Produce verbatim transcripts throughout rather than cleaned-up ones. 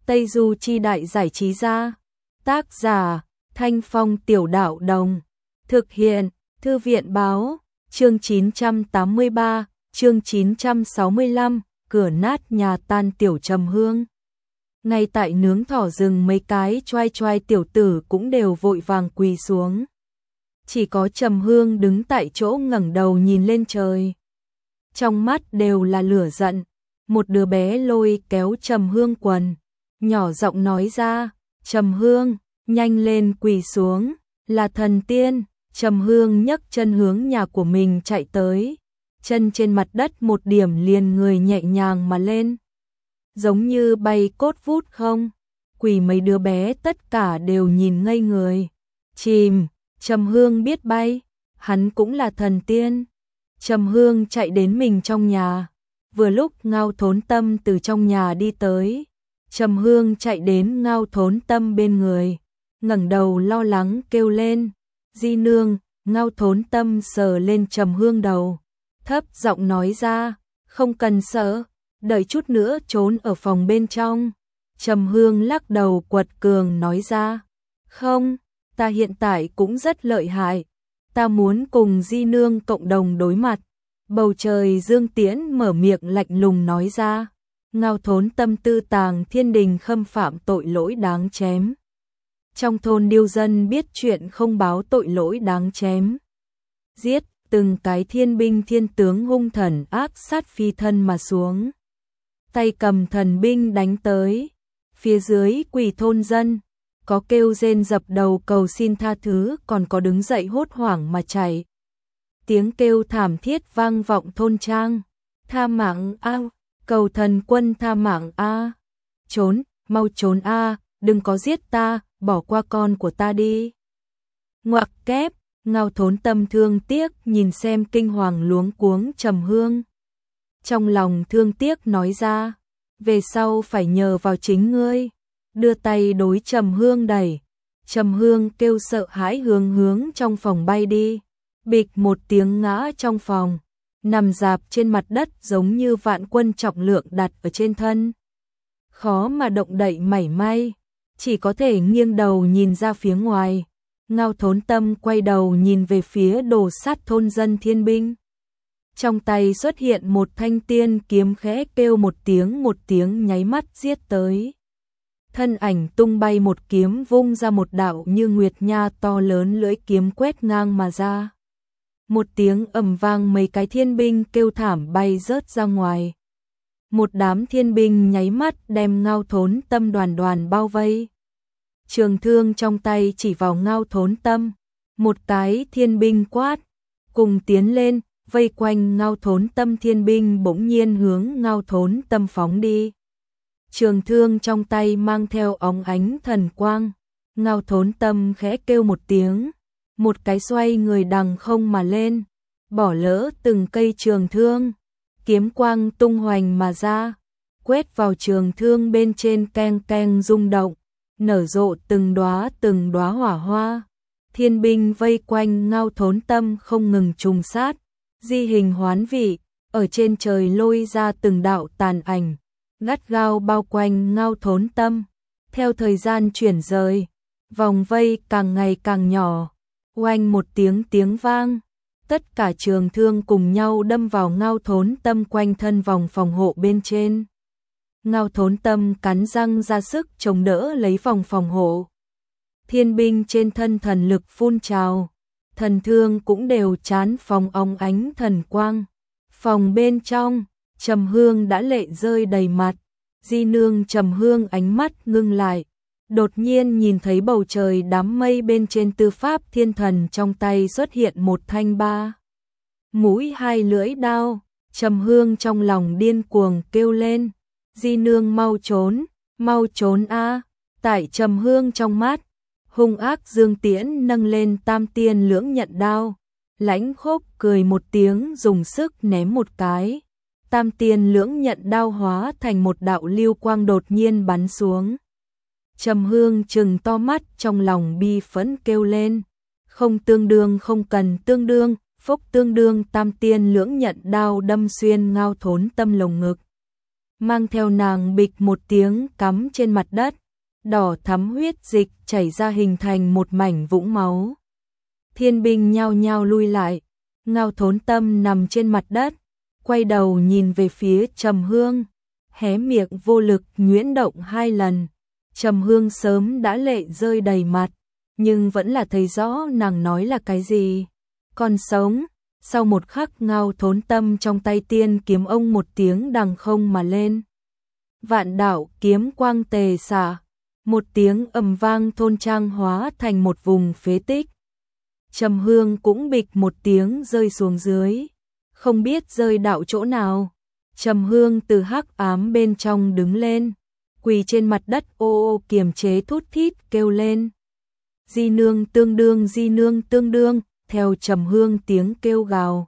Tây Du Chi Đại Giải Trí Gia. Tác giả Thanh Phong Tiểu Đạo Đồng. Thực hiện Thư viện Báo. Chương chín trăm tám mươi ba, chương chín trăm sáu mươi lăm, cửa nát nhà tan tiểu Trầm Hương. Ngay tại nướng thỏ rừng, mấy cái choai choai tiểu tử cũng đều vội vàng quỳ xuống. Chỉ có Trầm Hương đứng tại chỗ ngẩng đầu nhìn lên trời. Trong mắt đều là lửa giận. Một đứa bé lôi kéo Trầm Hương quần, nhỏ giọng nói ra, Trầm Hương, nhanh lên quỳ xuống, là thần tiên. Trầm Hương nhấc chân hướng nhà của mình chạy tới, chân trên mặt đất một điểm liền người nhẹ nhàng mà lên, giống như bay cốt vút không. Quỳ mấy đứa bé tất cả đều nhìn ngây người. Chìm, Trầm Hương biết bay, hắn cũng là thần tiên. Trầm Hương chạy đến mình trong nhà, vừa lúc Ngao Thốn Tâm từ trong nhà đi tới. Trầm Hương chạy đến Ngao Thốn Tâm bên người, ngẩng đầu lo lắng kêu lên, Di nương. Ngao Thốn Tâm sờ lên Trầm Hương đầu, thấp giọng nói ra, không cần sợ, đợi chút nữa trốn ở phòng bên trong. Trầm Hương lắc đầu quật cường nói ra, không, ta hiện tại cũng rất lợi hại, ta muốn cùng Di nương cộng đồng đối mặt. Bầu trời Dương Tiễn mở miệng lạnh lùng nói ra, Ngao Thốn Tâm tư tàng thiên đình, khâm phạm tội lỗi đáng chém. Trong thôn điêu dân biết chuyện không báo tội lỗi đáng chém giết, từng cái thiên binh thiên tướng hung thần ác sát phi thân mà xuống, tay cầm thần binh đánh tới. Phía dưới quỳ thôn dân, có kêu rên dập đầu cầu xin tha thứ, còn có đứng dậy hốt hoảng mà chạy. Tiếng kêu thảm thiết vang vọng thôn trang, tha mạng a, cầu thần quân tha mạng a, trốn, mau trốn a, đừng có giết ta, bỏ qua con của ta đi. Ngoặc kép, Ngao Thốn Tâm thương tiếc nhìn xem kinh hoàng luống cuống Trầm Hương. Trong lòng thương tiếc nói ra, về sau phải nhờ vào chính ngươi. Đưa tay đối Trầm Hương đẩy. Trầm Hương kêu sợ hãi hướng hướng trong phòng bay đi. Bịch một tiếng ngã trong phòng, nằm rạp trên mặt đất giống như vạn quân trọng lượng đặt ở trên thân. Khó mà động đậy mảy may, chỉ có thể nghiêng đầu nhìn ra phía ngoài. Ngao Thốn Tâm quay đầu nhìn về phía đồ sát thôn dân thiên binh. Trong tay xuất hiện một thanh tiên kiếm, khẽ kêu một tiếng một tiếng nháy mắt giết tới. Thân ảnh tung bay một kiếm vung ra một đạo như nguyệt nha to lớn, lưỡi kiếm quét ngang mà ra. Một tiếng ầm vang, mấy cái thiên binh kêu thảm bay rớt ra ngoài. Một đám thiên binh nháy mắt đem Ngao Thốn Tâm đoàn đoàn bao vây. Trường thương trong tay chỉ vào Ngao Thốn Tâm, một cái thiên binh quát, cùng tiến lên, vây quanh Ngao Thốn Tâm. Thiên binh bỗng nhiên hướng Ngao Thốn Tâm phóng đi. Trường thương trong tay mang theo óng ánh thần quang. Ngao Thốn Tâm khẽ kêu một tiếng, một cái xoay người đằng không mà lên, bỏ lỡ từng cây trường thương, kiếm quang tung hoành mà ra, quét vào trường thương bên trên, keng keng rung động, nở rộ từng đóa từng đóa hỏa hoa. Thiên binh vây quanh Ngao Thốn Tâm không ngừng trùng sát, di hình hoán vị, ở trên trời lôi ra từng đạo tàn ảnh, gắt gao bao quanh Ngao Thốn Tâm. Theo thời gian chuyển rời, vòng vây càng ngày càng nhỏ, oanh một tiếng tiếng vang, tất cả trường thương cùng nhau đâm vào Ngao Thốn Tâm quanh thân vòng phòng hộ bên trên. Ngao Thốn Tâm cắn răng ra sức chống đỡ lấy vòng phòng hộ. Thiên binh trên thân thần lực phun trào, thần thương cũng đều chán phòng óng ánh thần quang. Phòng bên trong, Trầm Hương đã lệ rơi đầy mặt. Di nương. Trầm Hương ánh mắt ngưng lại, đột nhiên nhìn thấy bầu trời đám mây bên trên Tư Pháp Thiên Thần, trong tay xuất hiện một thanh ba mũi hai lưỡi đao. Trầm Hương trong lòng điên cuồng kêu lên, Di nương mau trốn, mau trốn a. Tại Trầm Hương trong mắt, hung ác Dương Tiễn nâng lên tam tiên lưỡng nhận đao, lãnh khốc cười một tiếng dùng sức ném một cái. Tam tiên lưỡng nhận đao hóa thành một đạo lưu quang đột nhiên bắn xuống. Trầm Hương trừng to mắt, trong lòng bi phẫn kêu lên, không tương đương, không cần tương đương. Phốc tương đương, tam tiên lưỡng nhận đao đâm xuyên Ngao Thốn Tâm lồng ngực. mang theo nàng bịch một tiếng cắm trên mặt đất, đỏ thắm huyết dịch chảy ra hình thành một mảnh vũng máu. Thiên binh nhao nhao lui lại, Ngao Thốn Tâm nằm trên mặt đất, quay đầu nhìn về phía Trầm Hương, hé miệng vô lực nhuyễn động hai lần. Trầm Hương sớm đã lệ rơi đầy mặt, nhưng vẫn là thấy rõ nàng nói là cái gì. Còn sống. Sau một khắc, Ngao Thốn Tâm trong tay tiên kiếm ông một tiếng đằng không mà lên. Vạn đạo kiếm quang tề xả, một tiếng ầm vang thôn trang hóa thành một vùng phế tích. Trầm Hương cũng bịch một tiếng rơi xuống dưới, không biết rơi đạo chỗ nào. Trầm Hương từ hắc ám bên trong đứng lên, quỳ trên mặt đất ô ô kiềm chế thút thít kêu lên. Di nương tương đương, di nương tương đương, theo Trầm Hương tiếng kêu gào.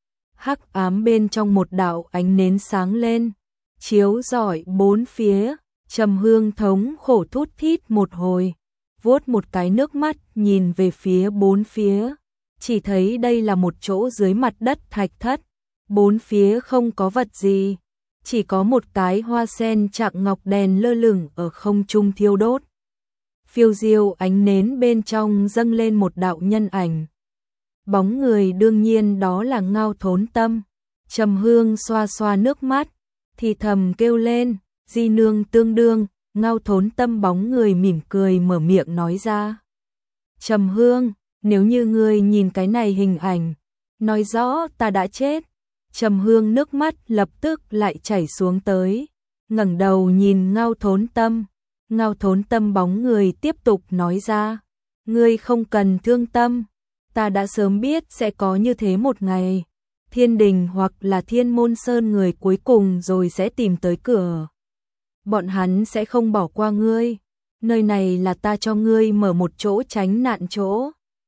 Hắc ám bên trong một đạo ánh nến sáng lên, chiếu rọi bốn phía. Trầm Hương thống khổ thút thít một hồi, vuốt một cái nước mắt nhìn về phía bốn phía, chỉ thấy đây là một chỗ dưới mặt đất thạch thất, bốn phía không có vật gì, chỉ có một cái hoa sen chạng ngọc đèn lơ lửng ở không trung thiêu đốt. Phiêu diêu ánh nến bên trong dâng lên một đạo nhân ảnh. Bóng người đương nhiên đó là Ngao Thốn Tâm. Trầm Hương xoa xoa nước mắt, thì thầm kêu lên, di nương tương đương. Ngao Thốn Tâm bóng người mỉm cười mở miệng nói ra. Trầm Hương, nếu như ngươi nhìn cái này hình ảnh, nói rõ ta đã chết. Trầm Hương nước mắt lập tức lại chảy xuống tới, ngẩng đầu nhìn Ngao Thốn Tâm. Ngao Thốn Tâm bóng người tiếp tục nói ra, ngươi không cần thương tâm, ta đã sớm biết sẽ có như thế một ngày. Thiên đình hoặc là Thiên Môn Sơn người cuối cùng rồi sẽ tìm tới cửa. Bọn hắn sẽ không bỏ qua ngươi, nơi này là ta cho ngươi mở một chỗ tránh nạn chỗ.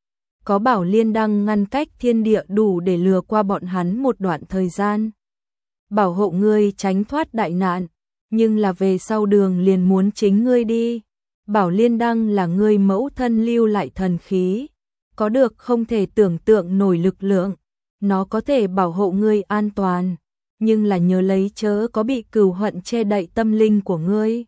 Có Bảo Liên Đăng ngăn cách thiên địa đủ để lừa qua bọn hắn một đoạn thời gian, bảo hộ ngươi tránh thoát đại nạn, nhưng là về sau đường liền muốn chính ngươi đi. Bảo Liên Đăng là ngươi mẫu thân lưu lại thần khí, có được không thể tưởng tượng nổi lực lượng, nó có thể bảo hộ ngươi an toàn, nhưng là nhớ lấy chớ có bị cừu hận che đậy tâm linh của ngươi.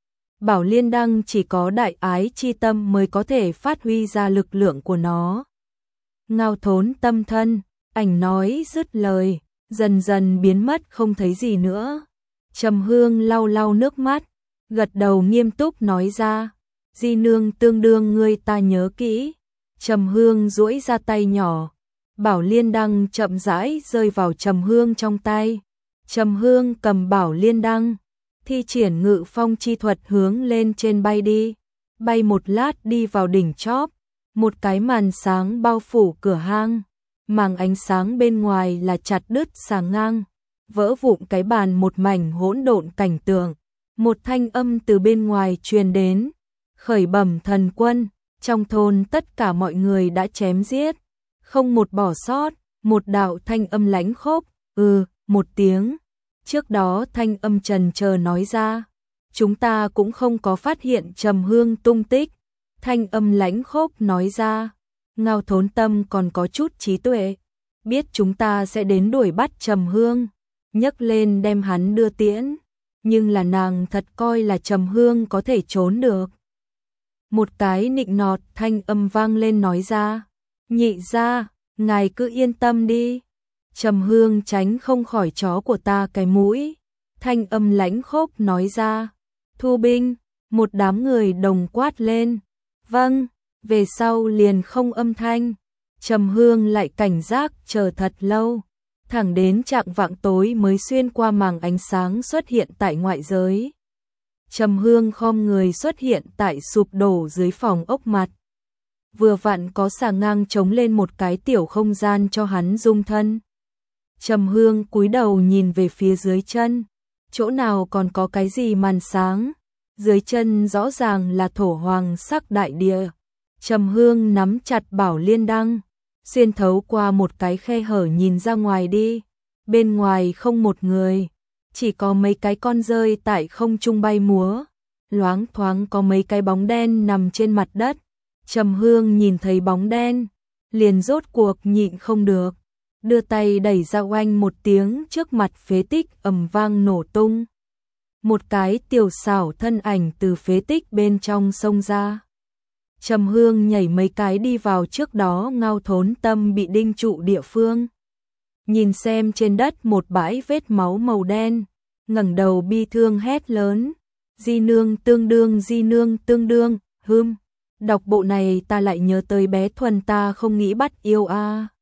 Bảo Liên Đăng chỉ có đại ái chi tâm mới có thể phát huy ra lực lượng của nó. Ngao Thốn Tâm thân, ảnh nói dứt lời, dần dần biến mất không thấy gì nữa. Trầm Hương lau lau nước mắt, gật đầu nghiêm túc nói ra, di nương tương đương ngươi ta nhớ kỹ. Trầm Hương duỗi ra tay nhỏ, Bảo Liên Đăng chậm rãi rơi vào Trầm Hương trong tay. Trầm Hương cầm Bảo Liên Đăng, thi triển ngự phong chi thuật hướng lên trên bay đi, bay một lát đi vào đỉnh chóp, một cái màn sáng bao phủ cửa hang, màng ánh sáng bên ngoài là chặt đứt sàng ngang, vỡ vụn cái bàn một mảnh hỗn độn cảnh tượng. Một thanh âm từ bên ngoài truyền đến, khởi bẩm thần quân, trong thôn tất cả mọi người đã chém giết, không một bỏ sót. Một đạo thanh âm lãnh khốc, ừ, một tiếng. Trước đó thanh âm trần chờ nói ra, chúng ta cũng không có phát hiện Trầm Hương tung tích. Thanh âm lãnh khốc nói ra, Ngao Thốn Tâm còn có chút trí tuệ, biết chúng ta sẽ đến đuổi bắt Trầm Hương, nhấc lên đem hắn đưa tiễn, nhưng là nàng thật coi là Trầm Hương có thể trốn được. Một cái nịnh nọt thanh âm vang lên nói ra, nhị gia, ngài cứ yên tâm đi, Trầm Hương tránh không khỏi chó của ta cái mũi. Thanh âm lãnh khốc nói ra, thu binh. Một đám người đồng quát lên, vâng, về sau liền không âm thanh. Trầm Hương lại cảnh giác chờ thật lâu, thẳng đến chạng vạng tối mới xuyên qua màng ánh sáng xuất hiện tại ngoại giới. Trầm Hương khom người xuất hiện tại sụp đổ dưới phòng ốc mặt. Vừa vặn có xà ngang chống lên một cái tiểu không gian cho hắn dung thân. Trầm Hương cúi đầu nhìn về phía dưới chân, chỗ nào còn có cái gì màn sáng, dưới chân rõ ràng là thổ hoàng sắc đại địa. Trầm Hương nắm chặt Bảo Liên Đăng, xuyên thấu qua một cái khe hở nhìn ra ngoài đi, bên ngoài không một người, chỉ có mấy cái con rơi tại không trung bay múa, loáng thoáng có mấy cái bóng đen nằm trên mặt đất. Trầm Hương nhìn thấy bóng đen, liền rốt cuộc nhịn không được, đưa tay đẩy ra oanh một tiếng, trước mặt phế tích ầm vang nổ tung. một cái tiểu xảo thân ảnh từ phế tích bên trong xông ra. Trầm Hương nhảy mấy cái đi vào trước đó Ngao Thốn Tâm bị đinh trụ địa phương. Nhìn xem trên đất một bãi vết máu màu đen, ngẩng đầu bi thương hét lớn, di nương tương đương di nương tương đương, hưm, đọc bộ này ta lại nhớ tới bé Thuần ta không nghĩ bắt yêu a. À.